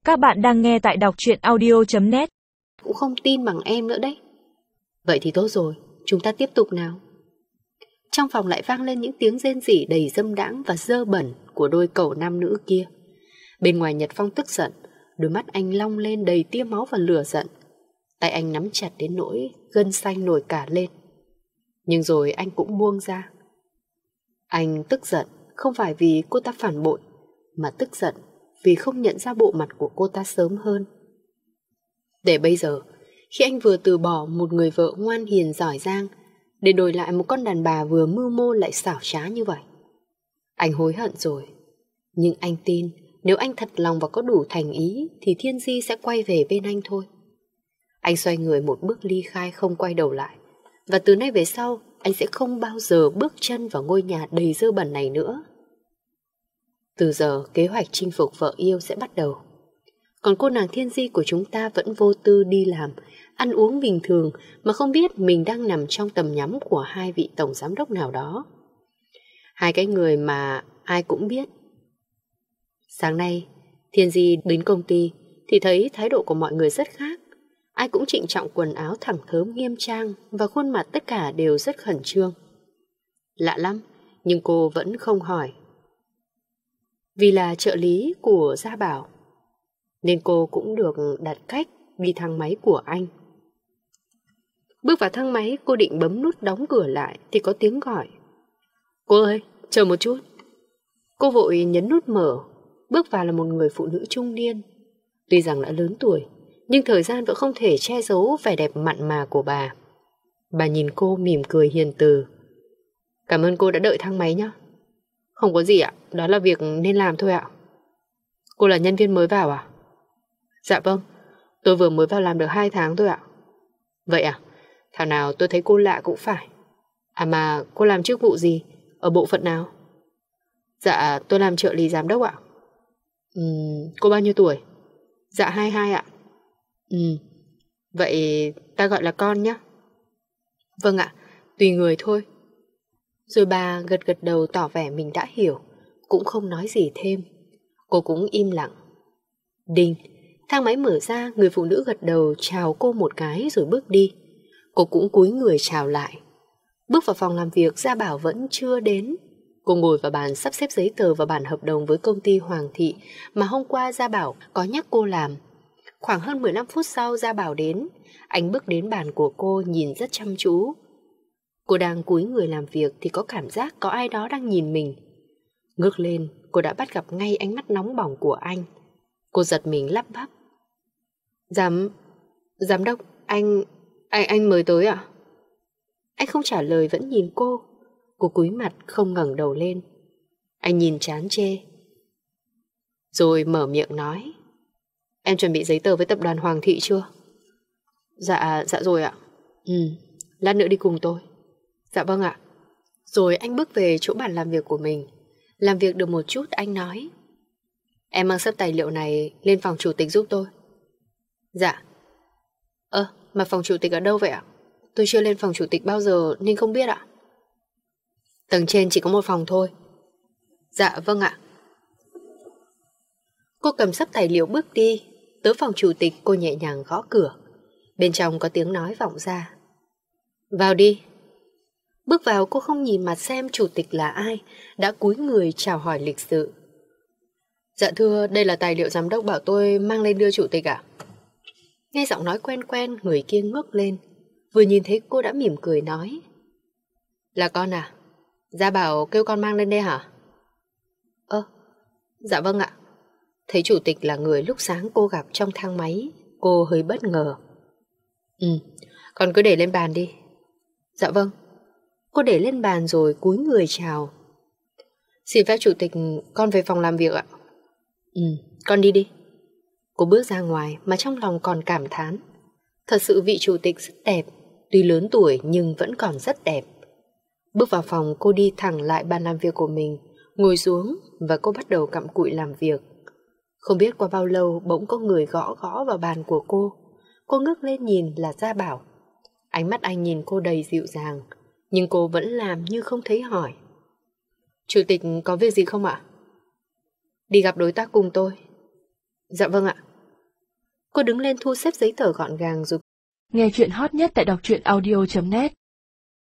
Các bạn đang nghe tại đọc truyện audio.net. Cũng không tin bằng em nữa đấy. Vậy thì tốt rồi, chúng ta tiếp tục nào. Trong phòng lại vang lên những tiếng rên rỉ đầy dâm đãng và dơ bẩn của đôi cẩu nam nữ kia. Bên ngoài Nhật Phong tức giận, đôi mắt anh long lên đầy tia máu và lửa giận. Tay anh nắm chặt đến nỗi gân xanh nổi cả lên. Nhưng rồi anh cũng buông ra. Anh tức giận không phải vì cô ta phản bội, mà tức giận vì không nhận ra bộ mặt của cô ta sớm hơn. Để bây giờ, khi anh vừa từ bỏ một người vợ ngoan hiền giỏi giang để đổi lại một con đàn bà vừa mưu mô lại xảo trá như vậy, anh hối hận rồi. Nhưng anh tin nếu anh thật lòng và có đủ thành ý thì Thiên Di sẽ quay về bên anh thôi. Anh xoay người một bước ly khai không quay đầu lại. Và từ nay về sau, anh sẽ không bao giờ bước chân vào ngôi nhà đầy dơ bẩn này nữa. Từ giờ, kế hoạch chinh phục vợ yêu sẽ bắt đầu. Còn cô nàng Thiên Di của chúng ta vẫn vô tư đi làm, ăn uống bình thường mà không biết mình đang nằm trong tầm nhắm của hai vị tổng giám đốc nào đó. Hai cái người mà ai cũng biết. Sáng nay, Thiên Di đến công ty thì thấy thái độ của mọi người rất khác. Ai cũng trịnh trọng, quần áo thẳng thớm nghiêm trang và khuôn mặt tất cả đều rất khẩn trương. Lạ lắm, nhưng cô vẫn không hỏi. Vì là trợ lý của Gia Bảo, nên cô cũng được đặt cách đi thang máy của anh. Bước vào thang máy, cô định bấm nút đóng cửa lại thì có tiếng gọi. Cô ơi, chờ một chút. Cô vội nhấn nút mở. Bước vào là một người phụ nữ trung niên. Tuy rằng đã lớn tuổi, nhưng thời gian vẫn không thể che giấu vẻ đẹp mặn mà của bà. Bà nhìn cô mỉm cười hiền từ. Cảm ơn cô đã đợi thang máy nhé. Không có gì ạ, đó là việc nên làm thôi ạ. Cô là nhân viên mới vào à? Dạ vâng, tôi vừa mới vào làm được 2 tháng thôi ạ. Vậy à, thảo nào tôi thấy cô lạ cũng phải. À mà cô làm chức vụ gì, ở bộ phận nào? Dạ tôi làm trợ lý giám đốc ạ. Cô bao nhiêu tuổi? Dạ 22 ạ. Vậy ta gọi là con nhé. Vâng ạ, tùy người thôi. Rồi bà gật gật đầu tỏ vẻ mình đã hiểu, cũng không nói gì thêm. Cô cũng im lặng. Đinh, thang máy mở ra, người phụ nữ gật đầu chào cô một cái rồi bước đi. Cô cũng cúi người chào lại. Bước vào phòng làm việc, Gia Bảo vẫn chưa đến. Cô ngồi vào bàn sắp xếp giấy tờ và bản hợp đồng với công ty Hoàng Thị mà hôm qua Gia Bảo có nhắc cô làm. Khoảng hơn 15 phút sau Gia Bảo đến. Anh bước đến bàn của cô nhìn rất chăm chú. Cô đang cúi người làm việc thì có cảm giác có ai đó đang nhìn mình. Ngước lên, cô đã bắt gặp ngay ánh mắt nóng bỏng của anh. Cô giật mình lắp bắp. Giám đốc, anh mời tới à? Anh không trả lời vẫn nhìn cô. Cô cúi mặt không ngẩng đầu lên. Anh nhìn chán chê. Rồi mở miệng nói. Em chuẩn bị giấy tờ với tập đoàn Hoàng Thị chưa? Dạ rồi ạ. Lát nữa đi cùng tôi. Dạ vâng ạ. Rồi anh bước về chỗ bàn làm việc của mình. Làm việc được một chút anh nói. Em mang sắp tài liệu này lên phòng chủ tịch giúp tôi. Dạ. Mà phòng chủ tịch ở đâu vậy ạ? Tôi chưa lên phòng chủ tịch bao giờ nên không biết ạ. Tầng trên chỉ có một phòng thôi. Dạ vâng ạ. Cô cầm sắp tài liệu bước đi. Tới phòng chủ tịch cô nhẹ nhàng gõ cửa. Bên trong có tiếng nói vọng ra. Vào đi. Bước vào cô không nhìn mặt xem chủ tịch là ai, đã cúi người chào hỏi lịch sự. Dạ thưa, đây là tài liệu giám đốc bảo tôi mang lên đưa chủ tịch ạ. Nghe giọng nói quen quen, người kia ngước lên. Vừa nhìn thấy cô đã mỉm cười nói. Là con à? Gia Bảo kêu con mang lên đây hả? Dạ vâng ạ. Thấy chủ tịch là người lúc sáng cô gặp trong thang máy, cô hơi bất ngờ. Con cứ để lên bàn đi. Dạ vâng. Cô để lên bàn rồi cúi người chào. Xin phép chủ tịch, con về phòng làm việc ạ. Con đi đi. Cô bước ra ngoài mà trong lòng còn cảm thán. Thật sự vị chủ tịch rất đẹp. Tuy lớn tuổi nhưng vẫn còn rất đẹp. Bước vào phòng, cô đi thẳng lại bàn làm việc của mình, ngồi xuống và cô bắt đầu cặm cụi làm việc. Không biết qua bao lâu bỗng có người gõ gõ vào bàn của cô. Cô ngước lên nhìn là Gia Bảo. Ánh mắt anh nhìn cô đầy dịu dàng, nhưng cô vẫn làm như không thấy hỏi. Chủ tịch có việc gì không ạ? Đi gặp đối tác cùng tôi. Dạ vâng ạ. Cô đứng lên thu xếp giấy tờ gọn gàng rồi. Nghe chuyện hot nhất tại đọc truyện audio.net